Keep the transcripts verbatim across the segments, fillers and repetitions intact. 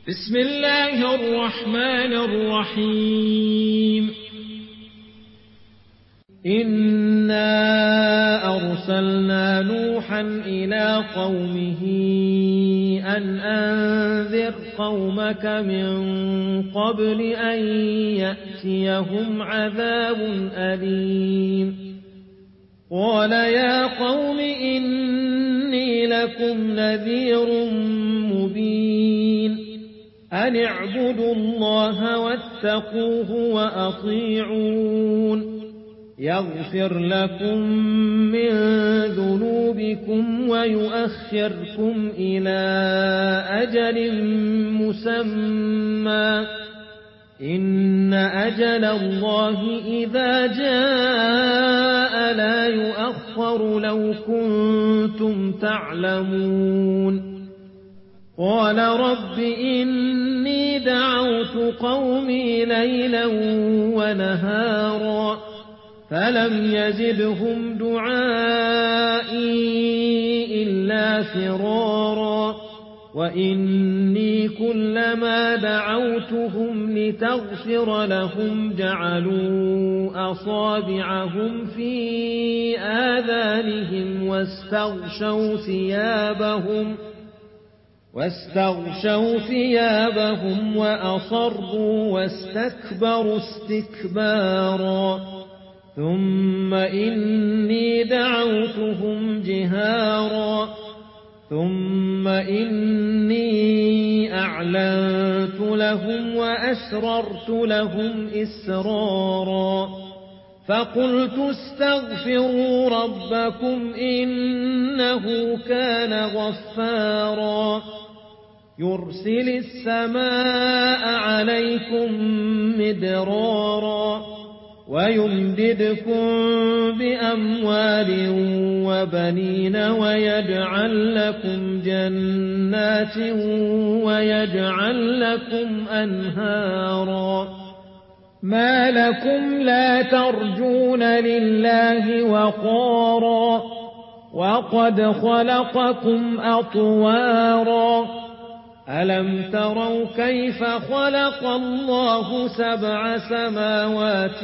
بسم الله الرحمن الرحيم إنا أرسلنا نوحا إلى قومه أن أنذر قومك من قبل أن يأتيهم عذاب أليم قال يا قوم إني لكم نذير مبين أن اعبدوا الله واتقوه وأطيعون يغفر لكم من ذنوبكم ويؤخركم إلى أجل مسمى إن أجل الله إذا جاء لا يؤخر لو كنتم تعلمون قال رب إني دعوت قومي ليلا ونهارا فلم يزدهم دعائي إلا فرارا وإني كلما دعوتهم لتغفر لهم جعلوا أصابعهم في آذانهم واستغشوا ثيابهم واستغشوا ثيابهم وأصروا واستكبروا استكبارا ثم إني دعوتهم جهارا ثم إني أعلنت لهم وأسررت لهم إسرارا فقلت استغفروا ربكم إنه كان غفارا يرسل السماء عليكم مدرارا ويمددكم بأموال وبنين ويجعل لكم جنات ويجعل لكم أنهارا ما لكم لا ترجون لله وقارا وقد خلقكم أطوارا ألم تروا كيف خلق الله سبع سماوات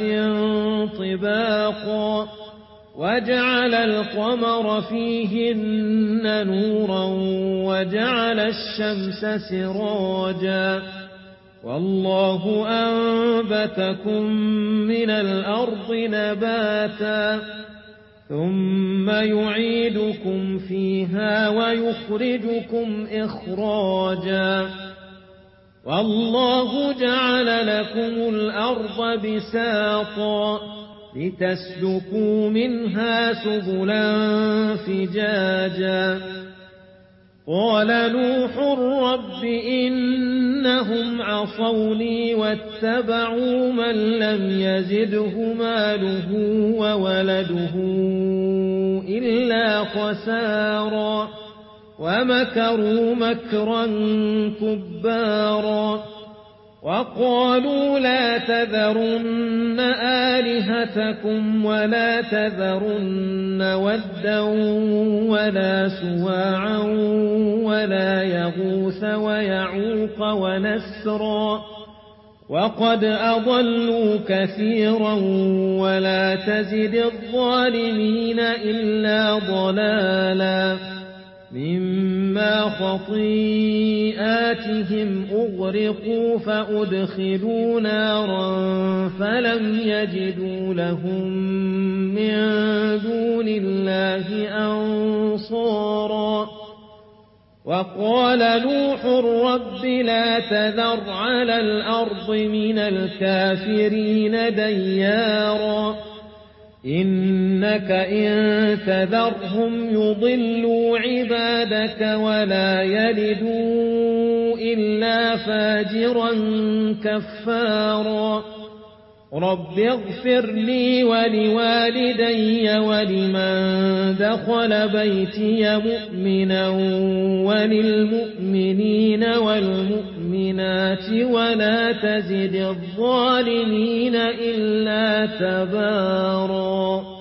طباقا وجعل القمر فيهن نورا وجعل الشمس سراجا والله أنبتكم من الأرض نباتا ثم يعيدكم فيها ويخرجكم إخراجا والله جعل لكم الأرض بساطا لتسلكوا منها سبلا فجاجا قال نوح رب إنهم عصوني واتبعوا من لم يزده ماله وولده إلا خسارا ومكروا مكرا كبارا وقالوا لا تذرن آلهتكم ولا تذرن ودا ولا سواعا ولا يغوث ويعوق ونسرا وقد أضلوا كثيرا ولا تزد الظالمين إلا ضلالا مما خطيئاتهم أغرقوا فأدخلوا نارا فلم يجدوا لهم من دون الله أنصارا وقال نوح رب لا تذر على الأرض من الكافرين ديارا إنك إن تذرهم يضلوا عبادك ولا يلدوا إلا فاجرا كفارا رب اغفر لي ولوالدي ولمن دخل بيتي مؤمنا وللمؤمنين والمؤمنات ولا تزد الظالمين إلا تبارا.